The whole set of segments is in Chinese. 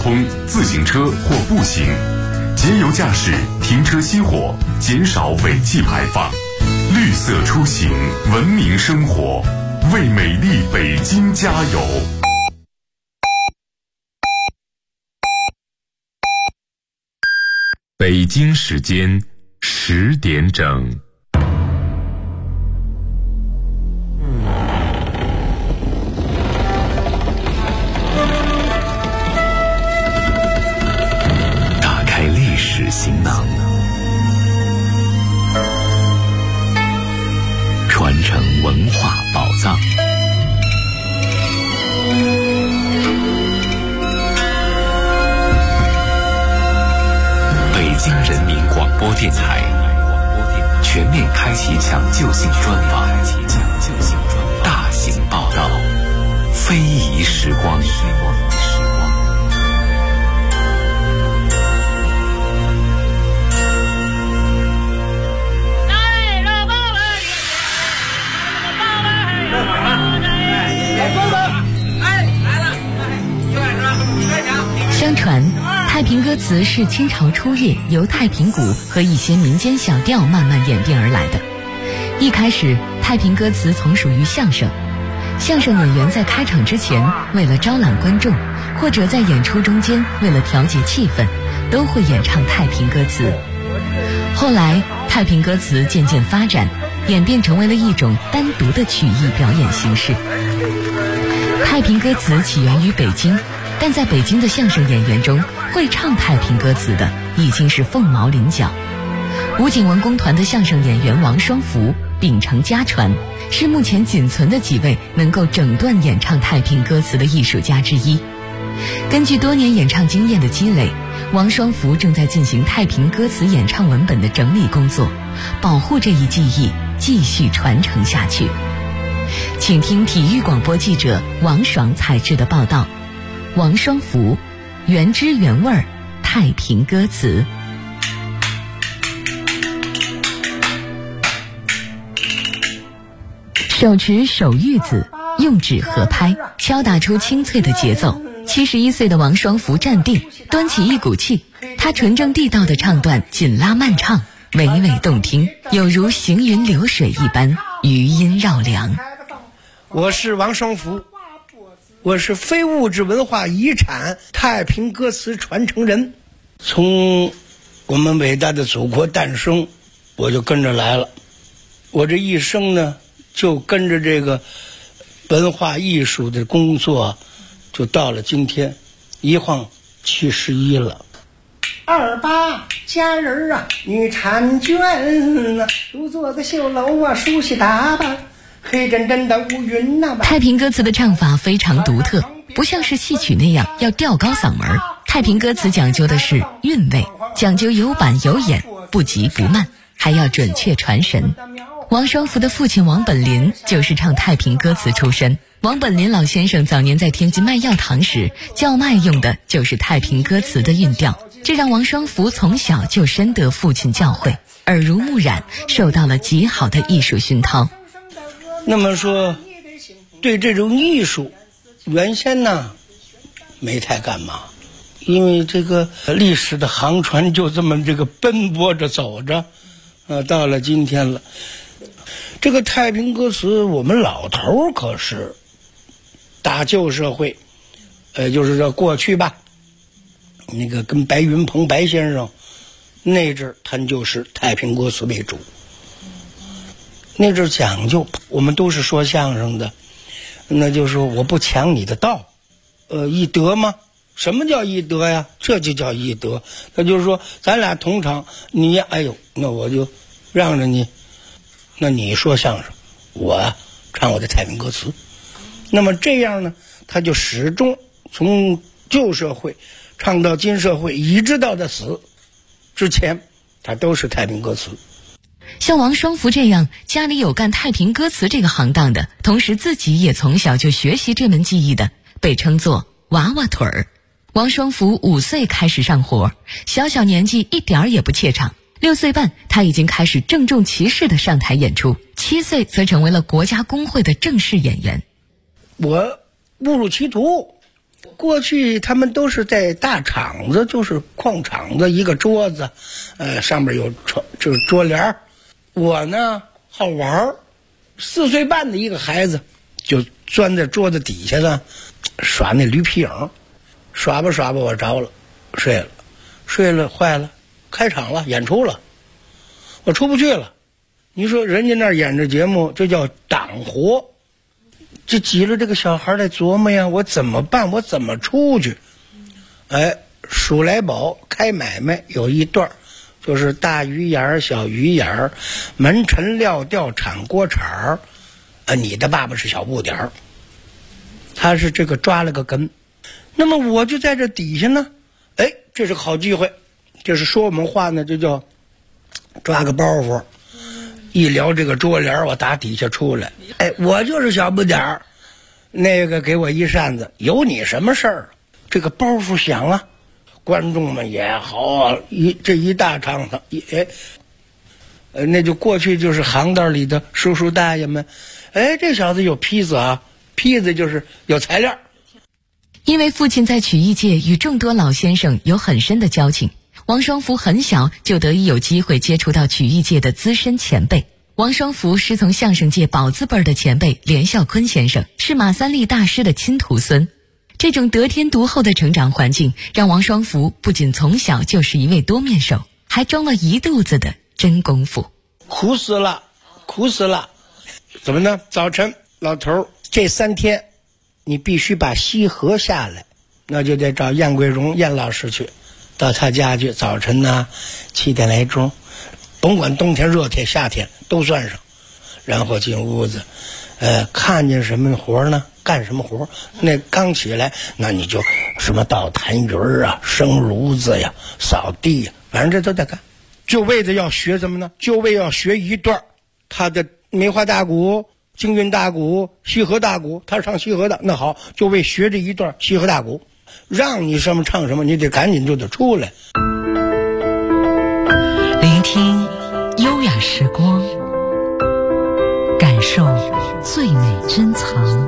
通、自行车或步行，节油驾驶，停车熄火，减少尾气排放，绿色出行，文明生活，为美丽北京加油！北京时间10点整。 打开历史行囊，传承文化宝藏。北京人民广播电台全面开启抢救性专访，大型报道，非遗时光。 相传太平歌词是清朝初叶由太平鼓和一些民间小调慢慢演变而来的。一开始太平歌词从属于相声，相声演员在开场之前为了招揽观众，或者在演出中间为了调节气氛，都会演唱太平歌词。后来太平歌词渐渐发展，演变成为了一种单独的曲艺表演形式。太平歌词起源于北京，但在北京的相声演员中，会唱太平歌词的已经是凤毛麟角。武警文工团的相声演员王双福秉承家传，是目前仅存的几位能够整段演唱太平歌词的艺术家之一。根据多年演唱经验的积累，王双福正在进行太平歌词演唱文本的整理工作，保护这一技艺继续传承下去。请听体育广播记者王爽采制的报道。王双福，原汁原味太平歌词。手持手玉子，用指合拍，敲打出清脆的节奏。71岁的王双福站定，端起一股气，他纯正地道的唱段紧拉慢唱，娓娓动听，有如行云流水一般，余音绕梁。 我是王双福，我是非物质文化遗产太平歌词传承人。从我们伟大的祖国诞生，我就跟着来了。我这一生呢，就跟着这个文化艺术的工作，就到了今天，一晃71了。28佳人啊，女婵娟啊，独坐在绣楼啊，梳洗打扮，黑真真的乌云呐。 太平歌词的唱法非常独特，不像是戏曲那样要吊高嗓门。太平歌词讲究的是韵味，讲究有板有眼，不急不慢，还要准确传神。王双福的父亲王本林就是唱太平歌词出身。王本林老先生早年在天津卖药堂时，叫卖用的就是太平歌词的韵调，这让王双福从小就深得父亲教诲，耳濡目染，受到了极好的艺术熏陶。 那么说，对这种艺术，原先呢没太干嘛，因为这个历史的航船就这么这个奔波着走着，到了今天了。这个太平歌词，我们老头可是大旧社会，就是说过去吧，那个跟白云鹏白先生那阵儿，他就是太平歌词为主。那阵儿讲究，我们都是说相声的，那就是说我不抢你的道，义德吗？什么叫义德呀？这就叫义德。那就是说，咱俩同场，你哎呦，那我就让着你，那你说相声，我唱我的太平歌词。那么这样呢，他就始终从旧社会唱到今社会，一直到他死之前，他都是太平歌词。 像王双福这样家里有干太平歌词这个行当的，同时自己也从小就学习这门技艺的，被称作娃娃腿儿。王双福5岁开始上活，小小年纪一点儿也不怯场。6岁半，他已经开始郑重其事地上台演出。7岁则成为了国家工会的正式演员。 我误入歧途， 过去他们都是在大厂子，就是矿场子，一个桌子，上面有就是桌帘。我呢好玩，4岁半的一个孩子就钻在桌子底下呢，耍那驴皮影，耍吧耍吧我着了，睡了坏了，开场了，演出了，我出不去了。你说人家那儿演着节目，这叫党活，这挤了这个小孩在琢磨呀，我怎么办？我怎么出去？数来宝开买卖有一段，就是大鱼眼小鱼眼，门陈料调铲锅铲你的爸爸是小不点儿，他是这个抓了个根。那么我就在这底下呢，这是个好机会，就是说我们话呢，就叫抓个包袱。一聊这个桌帘，我打底下出来，我就是小不点儿，那个给我一扇子，有你什么事儿？这个包袱响啊，观众们也好，这一大场子，那就过去就是行当里的叔叔大爷们，这小子有坯子啊，坯子就是有材料。 因为父亲在曲艺界与众多老先生有很深的交情，王双福很小就得以有机会接触到曲艺界的资深前辈。王双福师从相声界宝字辈的前辈连孝坤先生，是马三立大师的亲徒孙。这种得天独厚的成长环境，让王双福不仅从小就是一位多面手，还装了一肚子的真功夫。 苦死了，苦死了！怎么呢？早晨老头这3天你必须把西河下来，那就得找燕桂荣燕老师去，到他家去。早晨呢7点来钟，甭管冬天热天夏天都算上，然后进屋子，看见什么活呢干什么活。那刚起来，那你就什么倒痰盂啊、生炉子呀、扫地呀，反正这都得干。就为了要学什么呢？就为要学一段他的梅花大鼓、京韵大鼓、西河大鼓。他上西河的，那好，就为学这一段西河大鼓，让你什么唱什么，你得赶紧就得出来。 聆听优雅时光，感受最美珍藏。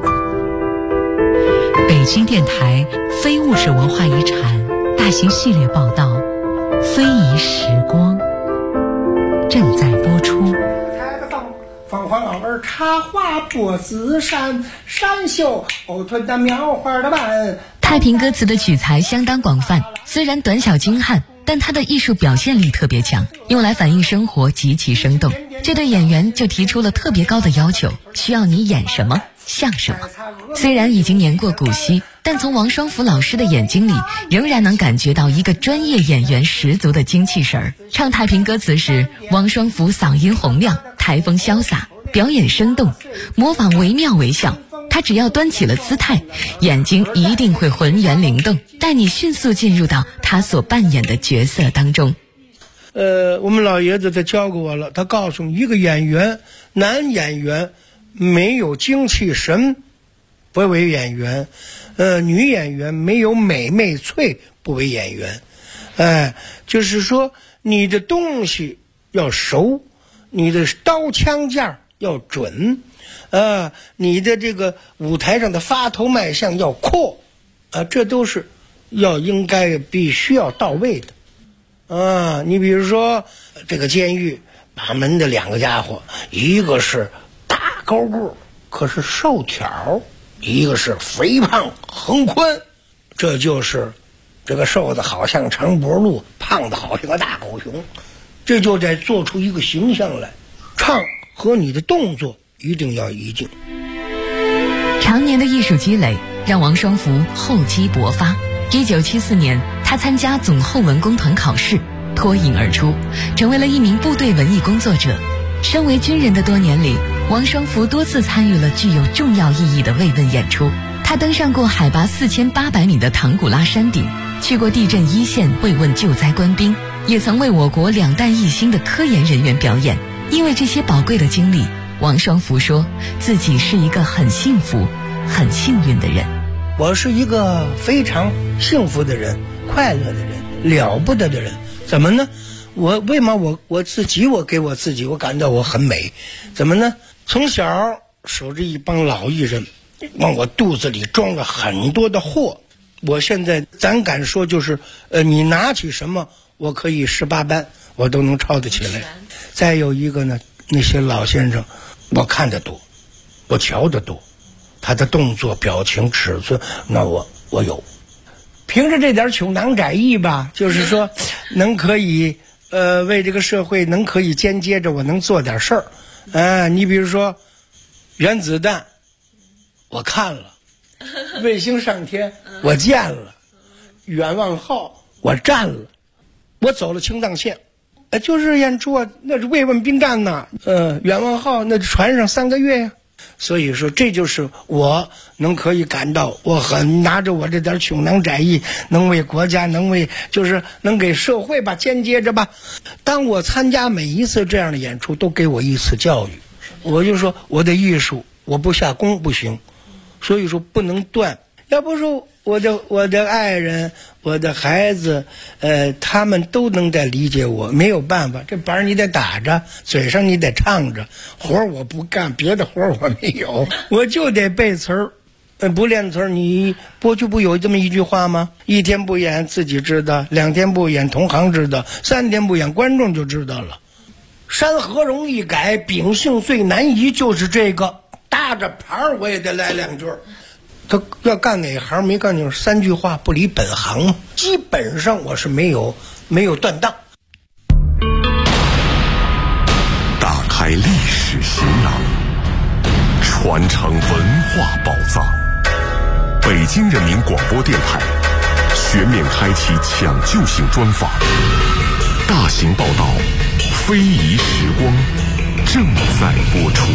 北京电台非物质文化遗产大型系列报道《非遗时光》正在播出。 凤凰儿插花脖子扇，山绣藕吞的描花的碗。 太平歌词的取材相当广泛，虽然短小精悍，但它的艺术表现力特别强，用来反映生活极其生动。这对演员就提出了特别高的要求，需要你演什么像什么。虽然已经年过古稀，但从王双福老师的眼睛里，仍然能感觉到一个专业演员十足的精气神儿。唱太平歌词时，王双福嗓音洪亮，台风潇洒，表演生动，模仿惟妙惟肖。他只要端起了姿态，眼睛一定会浑圆灵动，带你迅速进入到他所扮演的角色当中。 我们老爷子他教过我了，他告诉一个演员，男演员没有精气神不为演员，女演员没有美媚脆不为演员。就是说你的东西要熟，你的刀枪架要准，你的这个舞台上的发头卖相要阔，这都是应该必须要到位的。你比如说这个监狱把门的2个家伙，一个是大高个可是瘦条，一个是肥胖横宽，这就是这个瘦的好像长脖鹿，胖的好像个大狗熊，这就得做出一个形象来。唱和你的动作一定要一致。 常年的艺术积累让王双福厚积薄发。1974年，他参加总后文工团考试，脱颖而出，成为了一名部队文艺工作者。身为军人的多年里，王双福多次参与了具有重要意义的慰问演出。他登上过海拔4800米的唐古拉山顶，去过地震一线慰问救灾官兵，也曾为我国2弹1星的科研人员表演。因为这些宝贵的经历，王双福说自己是一个很幸福、很幸运的人。 我是一个非常幸福的人，快乐的人，了不得的人。怎么呢？为嘛我自己，我给我自己，我感到我很美。怎么呢？从小守着一帮老艺人，往我肚子里装了很多的货。 我现在咱敢说就是你拿起什么我可以18般我都能抄得起来。再有一个呢，那些老先生我看得多，我瞧得多，他的动作表情尺寸那我有。凭着这点穷囊窄意吧，就是说能可以为这个社会能可以间接着我能做点事儿。你比如说原子弹我看了，卫星上天我见了，远望号我站了，我走了青藏线，就是演出啊，那是慰问兵站呐，远望号那船上3个月呀。所以说这就是我能可以感到我很拿着我这点穷囊窄意能为国家能为就是能给社会吧间接着吧。当我参加每一次这样的演出都给我一次教育，我就说我的艺术我不下功不行，所以说不能断。要不说我的爱人我的孩子他们都能在理解我，没有办法，这板你得打着，嘴上你得唱着，活我不干，别的活我没有，我就得背词儿。不练词儿，你过去不有这么一句话吗？1天不演自己知道，2天不演同行知道，3天不演观众就知道了。山河容易改，秉性最难移，就是这个搭着牌儿我也得来2句。他要干哪行没干就是3句话不离本行，基本上我是没有断档。 打开历史行囊，传承文化宝藏。北京人民广播电台全面开启抢救性专访，大型报道，非遗时光正在播出。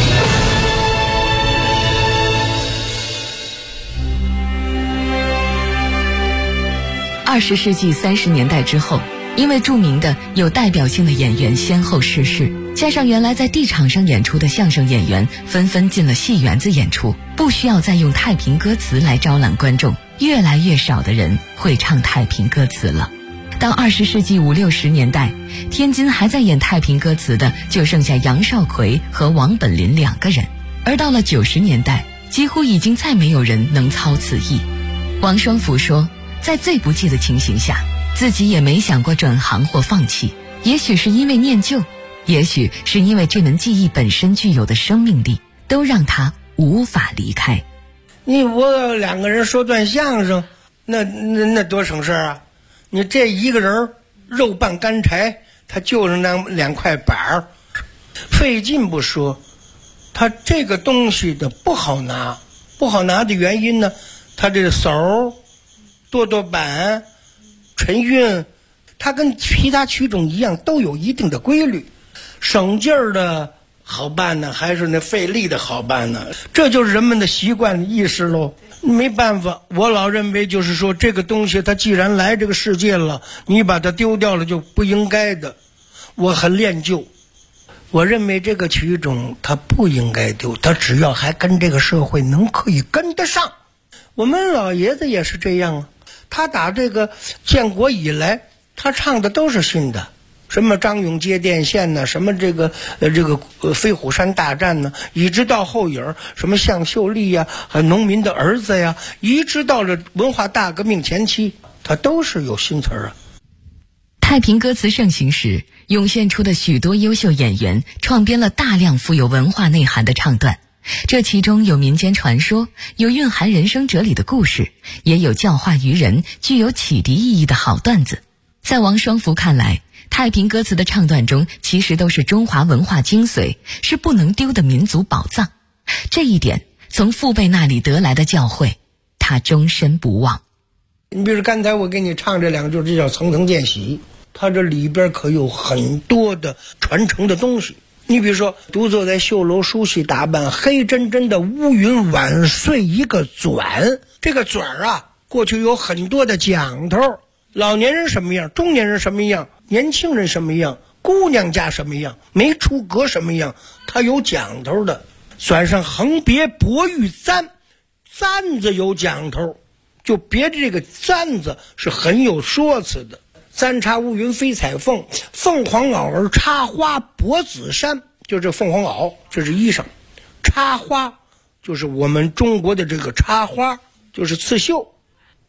20世纪30年代之后，因为著名的有代表性的演员先后逝世，加上原来在地场上演出的相声演员纷纷进了戏园子演出，不需要再用太平歌词来招揽观众，越来越少的人会唱太平歌词了。到20世纪50、60年代，天津还在演太平歌词的就剩下杨少奎和王本林2个人，而到了90年代，几乎已经再没有人能操此艺。王双福说，在最不济的情形下，自己也没想过转行或放弃，也许是因为念旧，也许是因为这门技艺本身具有的生命力，都让他无法离开。 我2个人说段相声，那多省事啊！你这一个人肉拌干柴，他就是那2块板儿，费劲不说，他这个东西的不好拿的原因呢，他这个手跺板沉韵，它跟其他曲种一样都有一定的规律，省劲儿的好办呢还是那费力的好办呢？这就是人们的习惯意识喽。没办法，我老认为就是说这个东西它既然来这个世界了，你把它丢掉了就不应该的。我很恋旧，我认为这个曲种它不应该丢，它只要还跟这个社会能可以跟得上。我们老爷子也是这样啊，他打这个建国以来他唱的都是新的，什么张勇接电线呢，什么这个飞虎山大战呢，一直到后影什么向秀丽呀，农民的儿子呀，一直到了文化大革命前期，他都是有新词啊。 太平歌词盛行时，涌现出的许多优秀演员创编了大量富有文化内涵的唱段，这其中有民间传说，有蕴含人生哲理的故事，也有教化于人、具有启迪意义的好段子。在王双福看来，太平歌词的唱段中其实都是中华文化精髓，是不能丢的民族宝藏。这一点从父辈那里得来的教诲，他终身不忘。 你比如刚才我给你唱这2句，这叫层层见喜，它这里边可有很多的传承的东西。你比如说，独坐在绣楼梳洗打扮，黑真真的乌云晚睡一个转，这个转啊，过去有很多的讲头，老年人什么样，中年人什么样，年轻人什么样，姑娘家什么样，没出阁什么样，它有讲头的。转上横别博玉簪，簪子有讲头，就别的这个簪子是很有说辞的。簪插乌云飞彩凤，凤凰袄儿插花博紫衫，就这凤凰袄，这是衣裳。插花就是我们中国的这个插花，就是刺绣。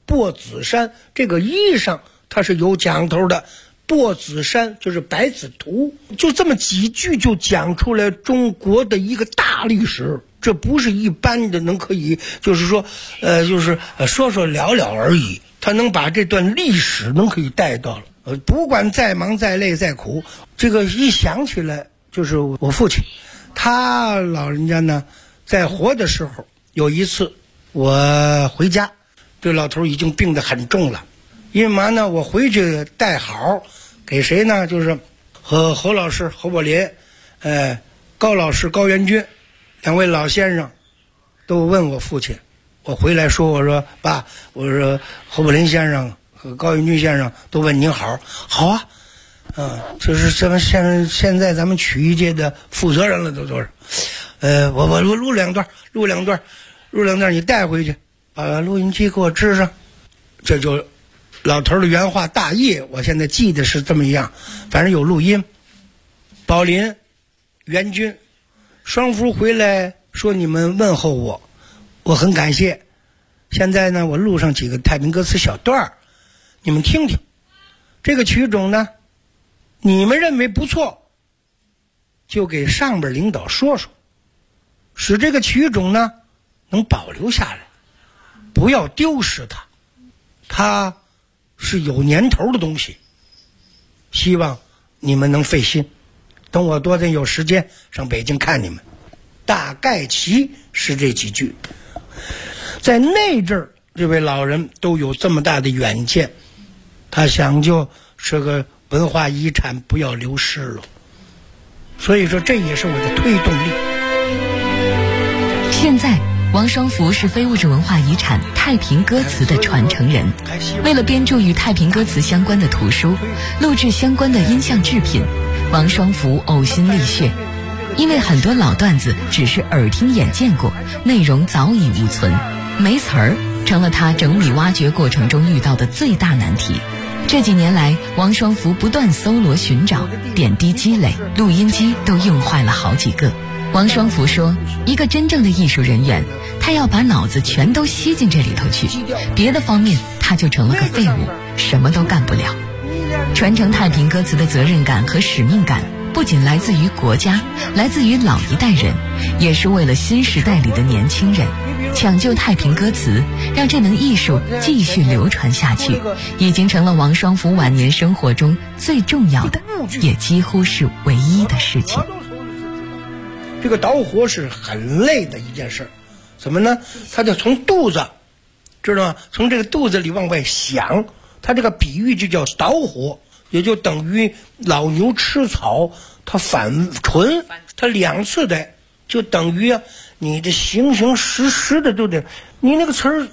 薄子山，这个衣裳它是有讲头的。薄子山就是百子图，就这么几句就讲出来中国的一个大历史。这不是一般的能可以就是说说说聊聊而已，他能把这段历史能可以带到了。不管再忙再累再苦，这个一想起来就是我父亲，他老人家呢在活的时候，有一次我回家，这老头已经病得很重了。因为嘛呢，我回去带好给谁呢？就是和侯老师侯宝林，高老师高元军两位老先生都问我父亲。我回来说，我说爸，我说侯宝林先生和高元军先生都问您好。好啊，就是咱们现在咱们曲艺界的负责人了都是。我录两段，你带回去，把录音机给我支上。这就老头的原话大意，我现在记得是这么样，反正有录音。宝林、元军、双福回来说你们问候我，我很感谢。现在呢，我录上几个太平歌词小段，你们听听。这个曲种呢，你们认为不错，就给上边领导说说，使这个曲种呢能保留下来，不要丢失它。它是有年头的东西，希望你们能费心。等我多点有时间上北京看你们。大概其是这几句。在那阵儿，这位老人都有这么大的远见，他想就是个文化遗产不要流失了。所以说这也是我的推动力。 现在王双福是非物质文化遗产太平歌词的传承人，为了编著与太平歌词相关的图书，录制相关的音像制品，王双福呕心沥血。因为很多老段子只是耳听眼见过，内容早已无存，没词儿成了他整理挖掘过程中遇到的最大难题。这几年来，王双福不断搜罗寻找，点滴积累，录音机都用坏了好几个。王双福说，一个真正的艺术人员，他要把脑子全都吸进这里头去，别的方面他就成了个废物，什么都干不了。传承太平歌词的责任感和使命感不仅来自于国家，来自于老一代人，也是为了新时代里的年轻人。抢救太平歌词，让这门艺术继续流传下去，已经成了王双福晚年生活中最重要的，也几乎是唯一的事情。 这个捣火是很累的一件事，怎么呢？他就从肚子，知道吗？从这个肚子里往外想，他这个比喻就叫捣火，也就等于老牛吃草，它反唇，它两次的，就等于你的形形实实的都得，你那个词儿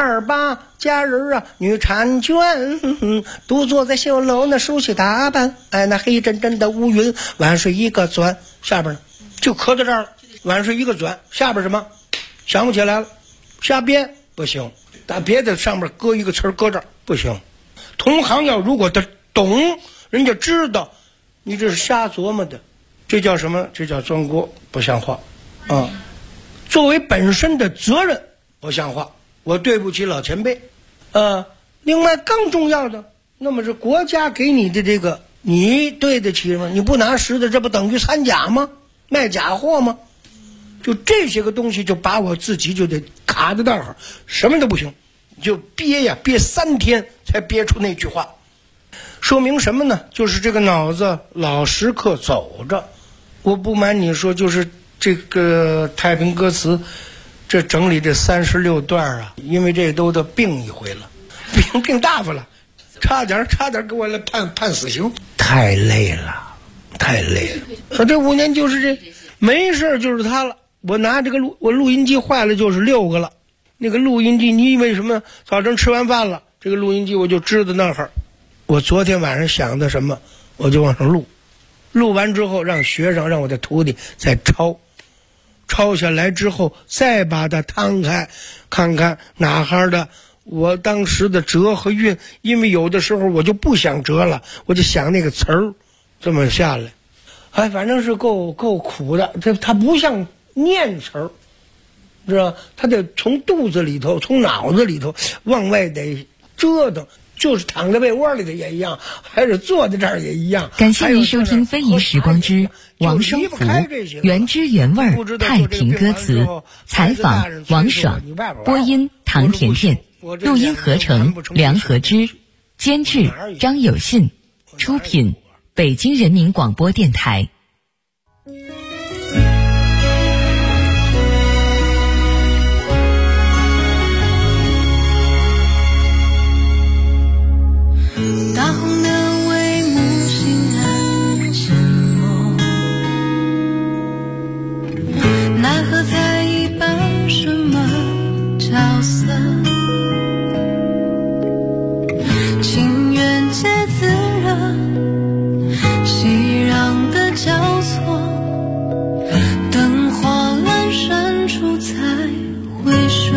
28佳人啊，女婵娟，独坐在绣楼那梳洗打扮，那黑真真的乌云，晚睡一个钻，下边呢就磕到这儿了，晚睡一个钻，下边什么想不起来了，瞎编不行，打别的上面搁一个词儿搁这儿不行。同行要如果他懂，人家知道你这是瞎琢磨的，这叫什么？这叫钻锅，不像话啊！作为本身的责任不像话，我对不起老前辈。另外更重要的，那么是国家给你的这个，你对得起吗？你不拿实的，这不等于参假吗？卖假货吗？就这些个东西，就把我自己就得卡在那儿，什么都不行，就憋3天才憋出那句话。说明什么呢？就是这个脑子老时刻走着。我不瞒你说，就是这个太平歌词这整理这36段啊，因为这都病一回了，病大发了，差点给我来判死刑，太累了。这5年就是这没事就是他了。我拿这个我录音机坏了就是6个了。那个录音机，你以为什么？早晨吃完饭了，这个录音机我就支在那儿。我昨天晚上想的什么，我就往上录。录完之后，让学生让我的徒弟再抄下来之后，再把它摊开，看看哪哈的我当时的折和韵。因为有的时候我就不想折了，我就想那个词儿。这么下来，反正是够苦的。它不像念词儿， 知道？他得从肚子里头、从脑子里头往外得折腾，就是躺在被窝里的也一样，还是坐在这儿也一样。 感谢您收听《非遗时光之王双福原汁原味太平歌词》，采访王爽，播音唐甜甜，录音合成梁和之，监制张有信，出品北京人民广播电台。 大红的帷幕醒然沉默，奈何在一扮什么角色，情缘皆自热，熙攘的交错，灯火阑珊处才回首，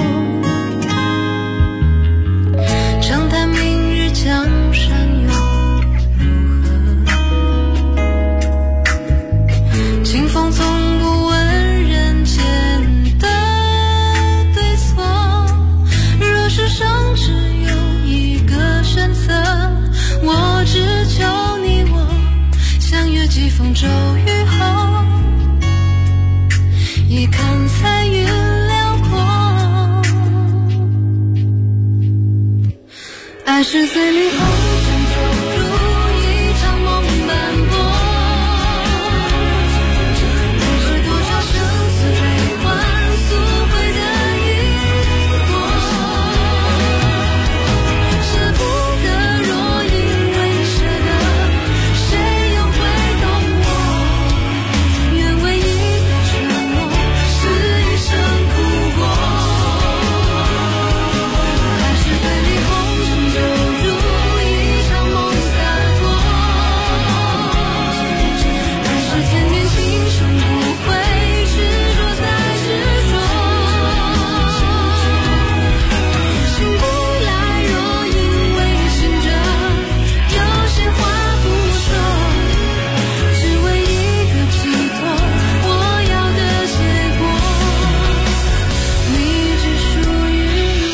长叹明日江山又如何，清风从不问人间的对错，若世上只有一个选择，我只求你我相约几风骤雨后，一看彩云辽阔，爱是醉里红尘走入一场梦斑驳，爱是多少生死悲欢赎回的因果，舍不得若因为舍得，谁又会懂我，愿为一个承诺是一生苦过，爱是醉里红尘走入一场梦洒脱，爱是千年情深不悔，执着再执着，醒不来若因为醒着，有些话不说，只为一个寄托，我要的结果，你只属于我。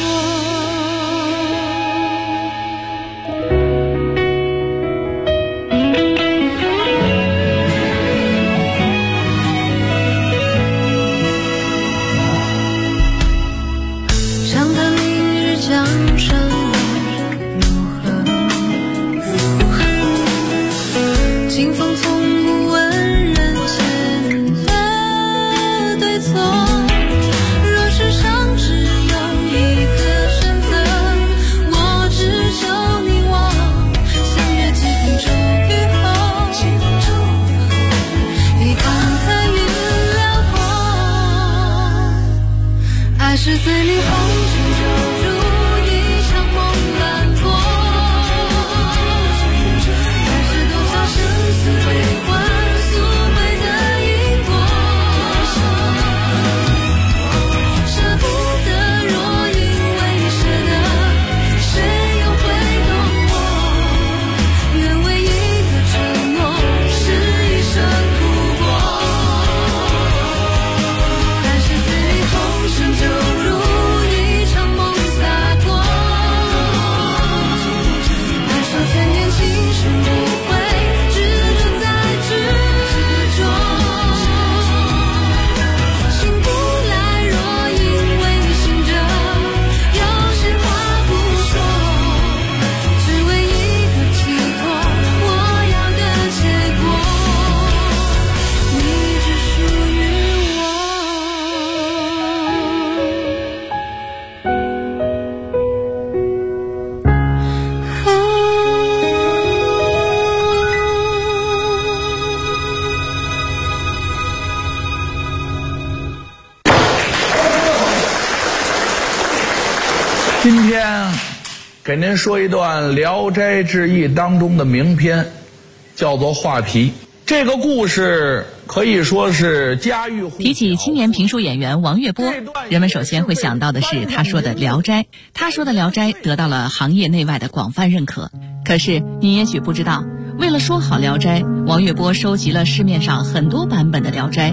长叹明日江山如何，清风从不问人间的对错，若世上只有一个选择，我只求你我相约几分骤雨后，一看彩云辽阔，爱是醉里红尘走入一场梦斑驳，爱是多少生死悲欢赎回的因果，舍不得若因为舍得，谁又会懂我，愿为一个承诺是一生苦过，爱是醉里红尘走入一场梦洒脱，爱说千年情深不悔，执着再执着，醒不来若因为醒着，有些话不说，只为一个寄托，我要的结果，你只属于我。 今天给您说一段《聊斋志异》当中的名篇，叫做《画皮》。这个故事可以说是家喻户晓。 提起青年评书演员王月波，人们首先会想到的是他说的《聊斋》。他说的《聊斋》得到了行业内外的广泛认可。可是你也许不知道，为了说好《聊斋》，王月波收集了市面上很多版本的《聊斋》，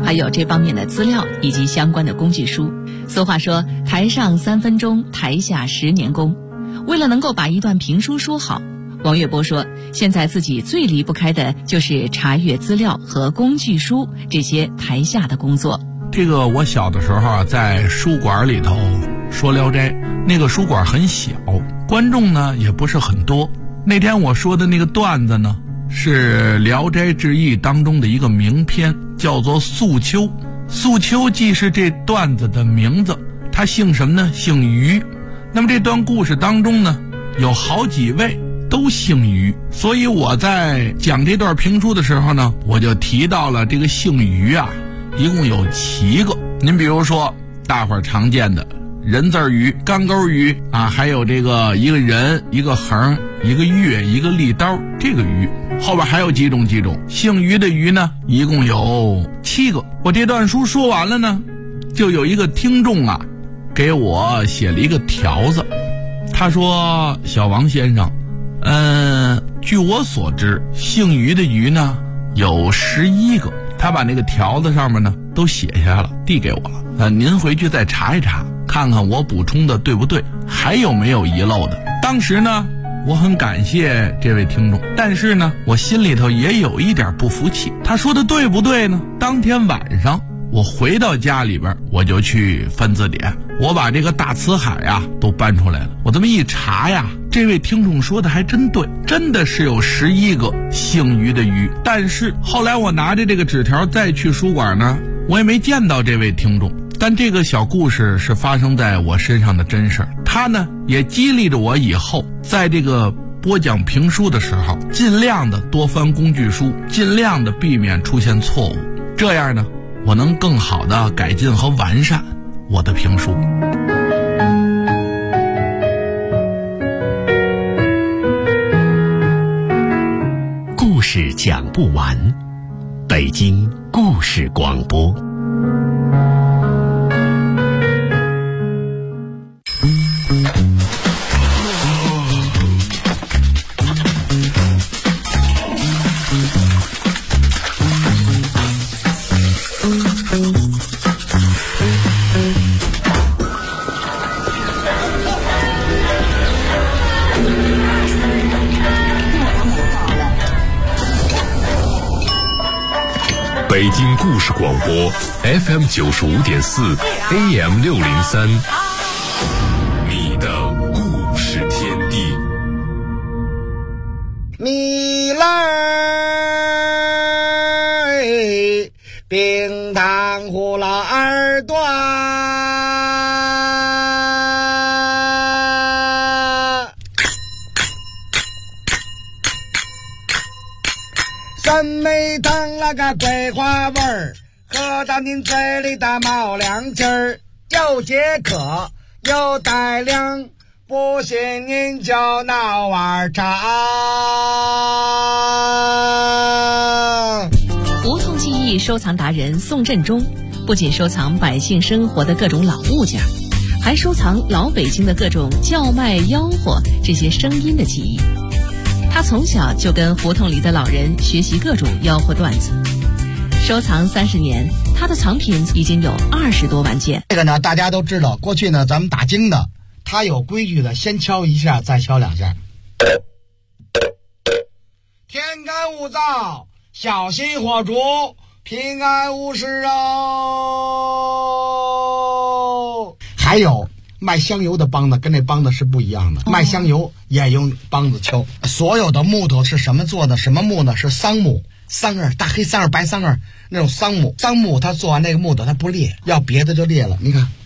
还有这方面的资料以及相关的工具书。俗话说，台上3分钟，台下10年功。为了能够把一段评书说好，王月波说，现在自己最离不开的就是查阅资料和工具书这些台下的工作。 这个我小的时候啊，在书馆里头说《聊斋》，那个书馆很小，观众呢也不是很多。那天我说的那个段子呢，是《聊斋志异》当中的一个名篇，叫做《素秋》。素秋既是这段子的名字，他姓什么呢？姓于。那么这段故事当中呢，有好几位都姓于，所以我在讲这段评书的时候呢，我就提到了这个姓于啊，一共有7个。您比如说大伙儿常见的人字鱼、钢钩鱼啊，还有这个一个人、一个横、一个月、一个利刀，这个鱼后边还有几种姓于的鱼呢，一共有7个。我这段书说完了呢，就有一个听众啊给我写了一个条子，他说：小王先生，据我所知，姓于的鱼呢有11个。他把那个条子上面呢都写下了，递给我了。您回去再查一查，看看我补充的对不对，还有没有遗漏的。当时呢，我很感谢这位听众，但是呢，我心里头也有一点不服气。他说的对不对呢？当天晚上我回到家里边，我就去翻字典，我把这个大辞海呀都搬出来了。我这么一查呀，这位听众说的还真对，真的是有11个姓于的于。但是后来我拿着这个纸条再去书馆呢，我也没见到这位听众。但这个小故事是发生在我身上的真事儿，它呢也激励着我以后在这个播讲评书的时候，尽量的多翻工具书，尽量的避免出现错误，这样呢我能更好的改进和完善我的评书。 故事讲不完，北京故事广播。 北京故事广播 FM 95.4 AM 603，你的故事天地。 米来冰糖葫芦二段，三枚糖那个桂花味儿，喝到您嘴里的冒凉劲儿，又解渴又带凉，不信您就闹碗尝。 胡同记忆收藏达人宋振中不仅收藏百姓生活的各种老物件，还收藏老北京的各种叫卖吆喝这些声音的记忆。他从小就跟胡同里的老人学习各种吆喝段子，收藏30年，他的藏品已经有20多万件。 这个呢，大家都知道，过去呢咱们打更的，他有规矩的，先敲一下，再敲2下。天干物燥，小心火烛，平安无事哦。还有卖香油的梆子跟那梆子是不一样的，卖香油也用梆子敲。所有的木头是什么做的？什么木呢？是桑木，桑叶，大黑桑叶、白桑叶那种桑木。桑木它做完那个木头它不裂，要别的就裂了。你看